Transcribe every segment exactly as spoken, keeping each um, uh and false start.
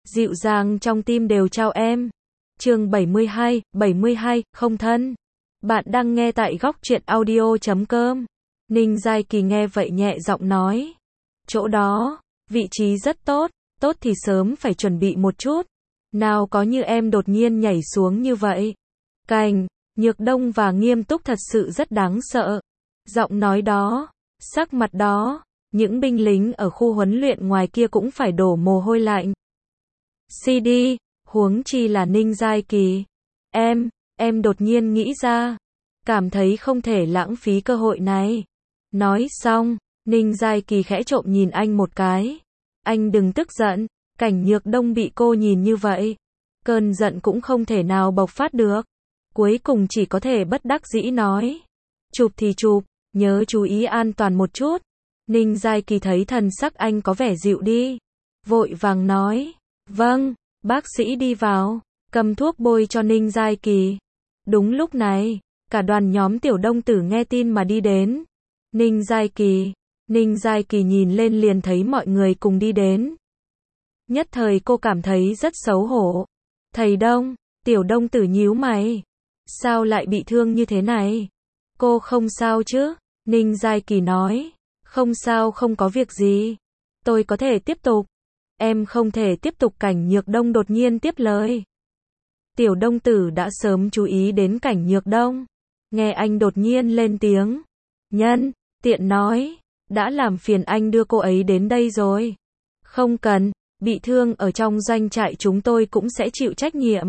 dịu dàng trong tim đều chào em. Chương bảy mươi hai, bảy mươi hai, không thân. Bạn đang nghe tại góc truyện audio chấm com. Ninh Giai Kỳ nghe vậy nhẹ giọng nói. Chỗ đó, vị trí rất tốt, tốt thì sớm phải chuẩn bị một chút. Nào có như em đột nhiên nhảy xuống như vậy. Cảnh, Nhược Đông và nghiêm túc thật sự rất đáng sợ. Giọng nói đó, sắc mặt đó, những binh lính ở khu huấn luyện ngoài kia cũng phải đổ mồ hôi lạnh. xê đê, huống chi là Ninh Giai Kỳ. Em, em đột nhiên nghĩ ra, cảm thấy không thể lãng phí cơ hội này. Nói xong, Ninh Giai Kỳ khẽ trộm nhìn anh một cái. Anh đừng tức giận, Cảnh Nhược Đông bị cô nhìn như vậy. Cơn giận cũng không thể nào bộc phát được. Cuối cùng chỉ có thể bất đắc dĩ nói. Chụp thì chụp, nhớ chú ý an toàn một chút. Ninh Giai Kỳ thấy thần sắc anh có vẻ dịu đi. Vội vàng nói. Vâng, bác sĩ đi vào, cầm thuốc bôi cho Ninh Giai Kỳ. Đúng lúc này, cả đoàn nhóm Tiểu Đông Tử nghe tin mà đi đến. Ninh Giai Kỳ, Ninh Giai Kỳ nhìn lên liền thấy mọi người cùng đi đến. Nhất thời cô cảm thấy rất xấu hổ. Thầy Đông, Tiểu Đông Tử nhíu mày. Sao lại bị thương như thế này? Cô không sao chứ? Ninh Giai Kỳ nói. Không sao, không có việc gì. Tôi có thể tiếp tục. Em không thể tiếp tục. Cảnh Nhược Đông đột nhiên tiếp lời. Tiểu Đông Tử đã sớm chú ý đến Cảnh Nhược Đông. Nghe anh đột nhiên lên tiếng. Nhân, tiện nói. Đã làm phiền anh đưa cô ấy đến đây rồi. Không cần, bị thương ở trong doanh trại chúng tôi cũng sẽ chịu trách nhiệm.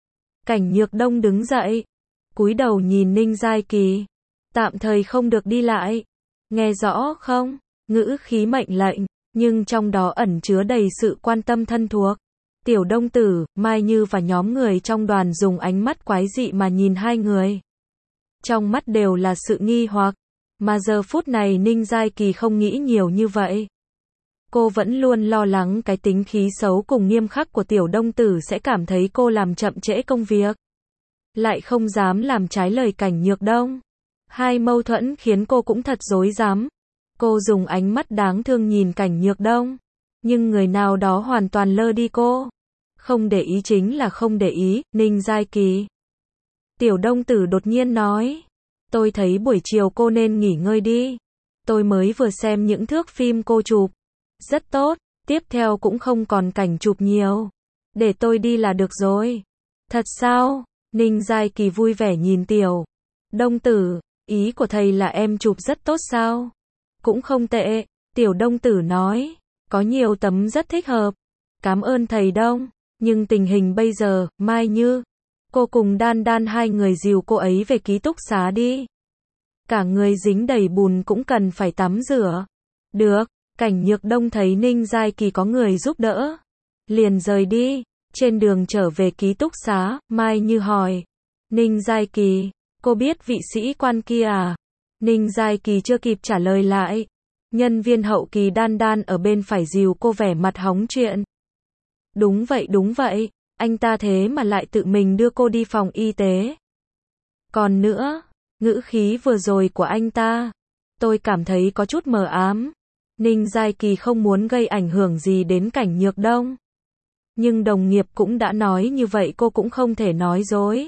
Cảnh Nhược Đông đứng dậy. Cúi đầu nhìn Ninh Giai Kỳ. Tạm thời không được đi lại. Nghe rõ không? Ngữ khí mệnh lệnh, nhưng trong đó ẩn chứa đầy sự quan tâm thân thuộc. Tiểu Đông Tử, Mai Như và nhóm người trong đoàn dùng ánh mắt quái dị mà nhìn hai người. Trong mắt đều là sự nghi hoặc, mà giờ phút này Ninh Giai Kỳ không nghĩ nhiều như vậy. Cô vẫn luôn lo lắng cái tính khí xấu cùng nghiêm khắc của Tiểu Đông Tử sẽ cảm thấy cô làm chậm trễ công việc. Lại không dám làm trái lời Cảnh Nhược Đông. Hai mâu thuẫn khiến cô cũng thật rối rắm. Cô dùng ánh mắt đáng thương nhìn Cảnh Nhược Đông. Nhưng người nào đó hoàn toàn lơ đi cô. Không để ý chính là không để ý. Ninh Giai Kỳ. Tiểu Đông Tử đột nhiên nói. Tôi thấy buổi chiều cô nên nghỉ ngơi đi. Tôi mới vừa xem những thước phim cô chụp. Rất tốt. Tiếp theo cũng không còn cảnh chụp nhiều. Để tôi đi là được rồi. Thật sao? Ninh Giai Kỳ vui vẻ nhìn Tiểu Đông Tử. Ý của thầy là em chụp rất tốt sao? Cũng không tệ. Tiểu Đông Tử nói. Có nhiều tấm rất thích hợp. Cảm ơn thầy Đông. Nhưng tình hình bây giờ, Mai Như. Cô cùng Đan Đan hai người dìu cô ấy về ký túc xá đi. Cả người dính đầy bùn cũng cần phải tắm rửa. Được. Cảnh Nhược Đông thấy Ninh Giai Kỳ có người giúp đỡ. Liền rời đi. Trên đường trở về ký túc xá, Mai Như hỏi. Ninh Giai Kỳ, cô biết vị sĩ quan kia à? Ninh Giai Kỳ chưa kịp trả lời lại. Nhân viên hậu kỳ Đan Đan ở bên phải dìu cô vẻ mặt hóng chuyện. Đúng vậy đúng vậy, anh ta thế mà lại tự mình đưa cô đi phòng y tế. Còn nữa, ngữ khí vừa rồi của anh ta, tôi cảm thấy có chút mờ ám. Ninh Giai Kỳ không muốn gây ảnh hưởng gì đến Cảnh Nhược Đông. Nhưng đồng nghiệp cũng đã nói như vậy cô cũng không thể nói dối.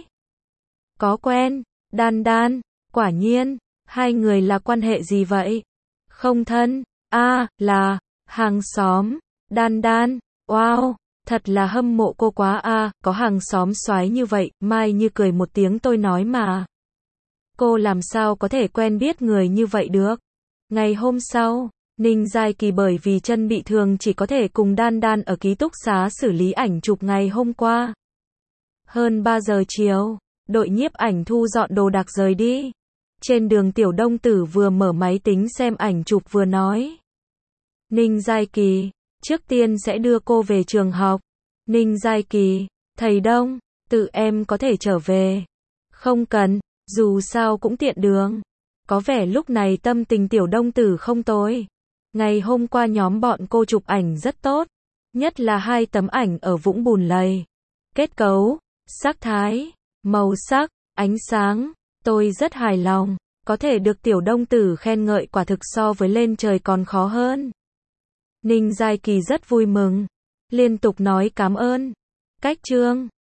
Có quen, Đan Đan, quả nhiên, hai người là quan hệ gì vậy? Không thân, a à, là, hàng xóm, Đan Đan, wow, thật là hâm mộ cô quá a à, có hàng xóm soái như vậy, Mai Như cười một tiếng tôi nói mà. Cô làm sao có thể quen biết người như vậy được? Ngày hôm sau, Ninh Giai Kỳ bởi vì chân bị thương chỉ có thể cùng Đan Đan ở ký túc xá xử lý ảnh chụp ngày hôm qua. Hơn ba giờ chiều, đội nhiếp ảnh thu dọn đồ đạc rời đi. Trên đường Tiểu Đông Tử vừa mở máy tính xem ảnh chụp vừa nói. Ninh Giai Kỳ, trước tiên sẽ đưa cô về trường học. Ninh Giai Kỳ, thầy Đông, tự em có thể trở về. Không cần, dù sao cũng tiện đường. Có vẻ lúc này tâm tình Tiểu Đông Tử không tồi. Ngày hôm qua nhóm bọn cô chụp ảnh rất tốt. Nhất là hai tấm ảnh ở vũng bùn lầy. Kết cấu, sắc thái, màu sắc, ánh sáng. Tôi rất hài lòng. Có thể được Tiểu Đông Tử khen ngợi quả thực so với lên trời còn khó hơn. Ninh Giai Kỳ rất vui mừng. Liên tục nói cảm ơn. Cách chương